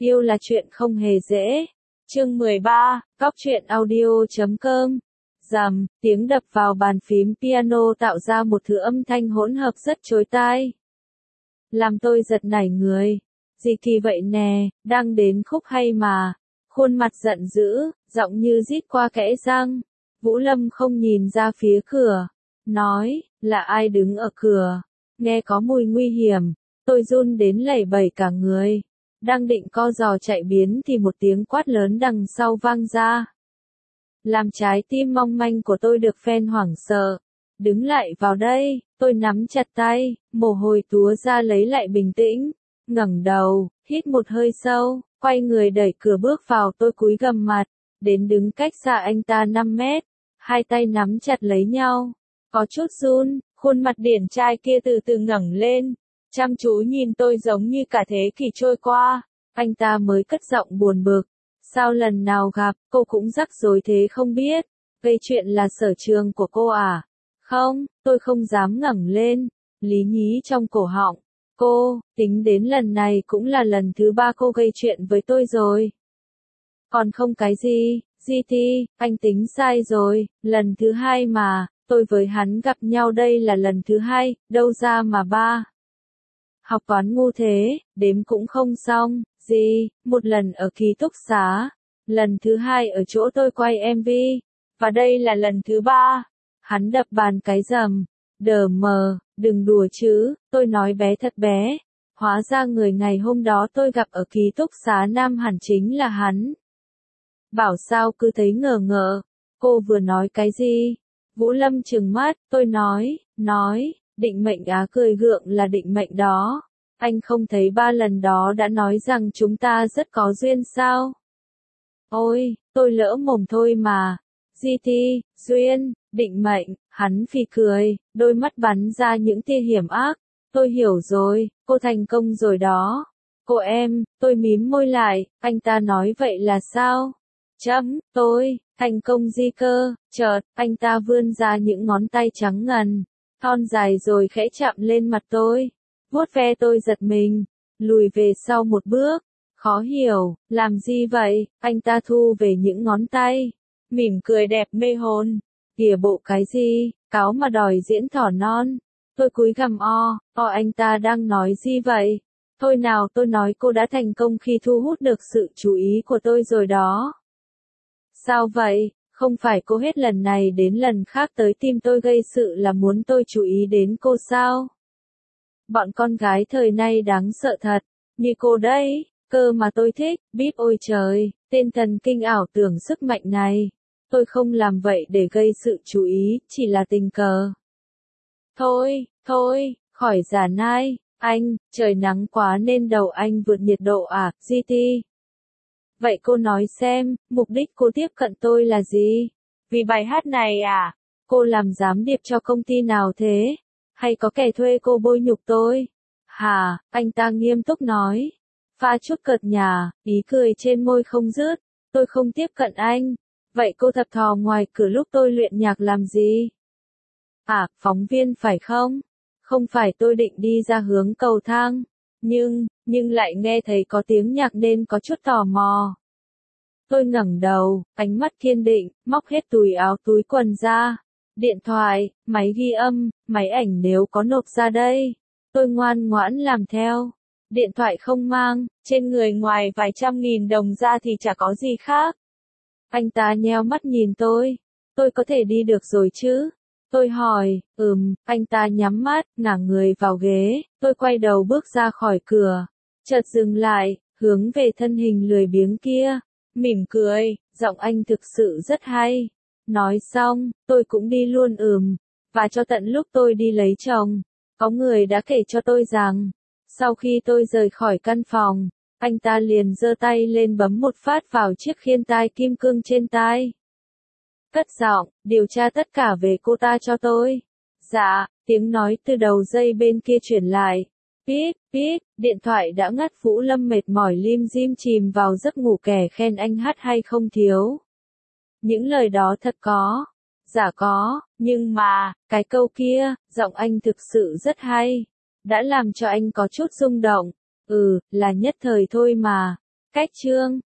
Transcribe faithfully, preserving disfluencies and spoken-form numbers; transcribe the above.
Yêu là chuyện không hề dễ. Chương mười ba, Góc truyện audio chấm com. Rầm, tiếng đập vào bàn phím piano tạo ra một thứ âm thanh hỗn hợp rất chói tai. Làm tôi giật nảy người. Gì kỳ vậy nè, đang đến khúc hay mà. Khuôn mặt giận dữ, giọng như rít qua kẽ răng. Vũ Lâm không nhìn ra phía cửa. Nói, là ai đứng ở cửa? Nghe có mùi nguy hiểm. Tôi run đến lẩy bẩy cả người. Đang định co giò chạy biến thì một tiếng quát lớn đằng sau vang ra. Làm trái tim mong manh của tôi được phen hoảng sợ. Đứng lại vào đây, tôi nắm chặt tay, mồ hôi túa ra lấy lại bình tĩnh. Ngẩng đầu, hít một hơi sâu, quay người đẩy cửa bước vào. Tôi cúi gằm mặt, đến đứng cách xa anh ta năm mét. Hai tay nắm chặt lấy nhau, có chút run, khuôn mặt điển trai kia từ từ ngẩng lên. Chăm chú nhìn tôi giống như cả thế kỷ trôi qua. Anh ta mới cất giọng buồn bực. Sao lần nào gặp, cô cũng rắc rối thế không biết. Gây chuyện là sở trường của cô à? Không, tôi không dám ngẩng lên. Lý nhí trong cổ họng. Cô, tính đến lần này cũng là lần thứ ba cô gây chuyện với tôi rồi. Còn không cái gì, giê tê, anh tính sai rồi, lần thứ hai mà, tôi với hắn gặp nhau đây là lần thứ hai, đâu ra mà ba. Học toán ngu thế, đếm cũng không xong, gì, một lần ở ký túc xá, lần thứ hai ở chỗ tôi quay em vê, và đây là lần thứ ba. Hắn đập bàn cái rầm, đờ mờ, đừng đùa chứ, tôi nói bé thật bé, hóa ra người ngày hôm đó tôi gặp ở ký túc xá Nam hẳn chính là hắn. Bảo sao cứ thấy ngờ ngợ, cô vừa nói cái gì? Vũ Lâm trừng mắt, tôi nói, nói. Định mệnh á, cười gượng là định mệnh đó. Anh không thấy ba lần đó đã nói rằng chúng ta rất có duyên sao? Ôi, tôi lỡ mồm thôi mà. giê tê, duyên, định mệnh, hắn phì cười, đôi mắt bắn ra những tia hiểm ác. Tôi hiểu rồi, cô thành công rồi đó. Cô em, tôi mím môi lại, anh ta nói vậy là sao? Chấm, tôi, thành công gì cơ? Chợt, anh ta vươn ra những ngón tay trắng ngần. Thon dài rồi khẽ chạm lên mặt tôi, vuốt ve tôi giật mình, lùi về sau một bước, khó hiểu, làm gì vậy, anh ta thu về những ngón tay, mỉm cười đẹp mê hồn, kìa bộ cái gì, cáo mà đòi diễn thỏ non, tôi cúi gằm o, o anh ta đang nói gì vậy, thôi nào tôi nói cô đã thành công khi thu hút được sự chú ý của tôi rồi đó. Sao vậy? Không phải cô hết lần này đến lần khác tới tìm tôi gây sự là muốn tôi chú ý đến cô sao? Bọn con gái thời nay đáng sợ thật, như cô đấy, cơ mà tôi thích, bíp ôi trời, tên thần kinh ảo tưởng sức mạnh này. Tôi không làm vậy để gây sự chú ý, chỉ là tình cờ. Thôi, thôi, khỏi giả nai, anh, trời nắng quá nên đầu anh vượt nhiệt độ à, giê tê. Vậy cô nói xem, mục đích cô tiếp cận tôi là gì? Vì bài hát này à? Cô làm gián điệp cho công ty nào thế? Hay có kẻ thuê cô bôi nhục tôi? Hả, anh ta nghiêm túc nói. Pha chút cợt nhả, ý cười trên môi không dứt. Tôi không tiếp cận anh. Vậy cô thập thò ngoài cửa lúc tôi luyện nhạc làm gì? À, phóng viên phải không? Không phải tôi định đi ra hướng cầu thang. Nhưng, nhưng lại nghe thấy có tiếng nhạc nên có chút tò mò. Tôi ngẩng đầu, ánh mắt kiên định, móc hết túi áo túi quần ra. Điện thoại, máy ghi âm, máy ảnh nếu có nộp ra đây. Tôi ngoan ngoãn làm theo. Điện thoại không mang, trên người ngoài vài trăm nghìn đồng ra thì chả có gì khác. Anh ta nheo mắt nhìn tôi. Tôi có thể đi được rồi chứ? Tôi hỏi, ừm, anh ta nhắm mắt, ngả người vào ghế, tôi quay đầu bước ra khỏi cửa, chợt dừng lại, hướng về thân hình lười biếng kia, mỉm cười, giọng anh thực sự rất hay. Nói xong, tôi cũng đi luôn ừm, và cho tận lúc tôi đi lấy chồng, có người đã kể cho tôi rằng, sau khi tôi rời khỏi căn phòng, anh ta liền giơ tay lên bấm một phát vào chiếc khiên tai kim cương trên tai. Cất giọng, điều tra tất cả về cô ta cho tôi. Dạ, tiếng nói từ đầu dây bên kia chuyển lại. Píp, píp, điện thoại đã ngắt. Vũ Lâm mệt mỏi lim dim chìm vào giấc ngủ kẻ khen anh hát hay không thiếu. Những lời đó thật có. Dạ có, nhưng mà, cái câu kia, giọng anh thực sự rất hay. Đã làm cho anh có chút rung động. Ừ, là nhất thời thôi mà. Cách chương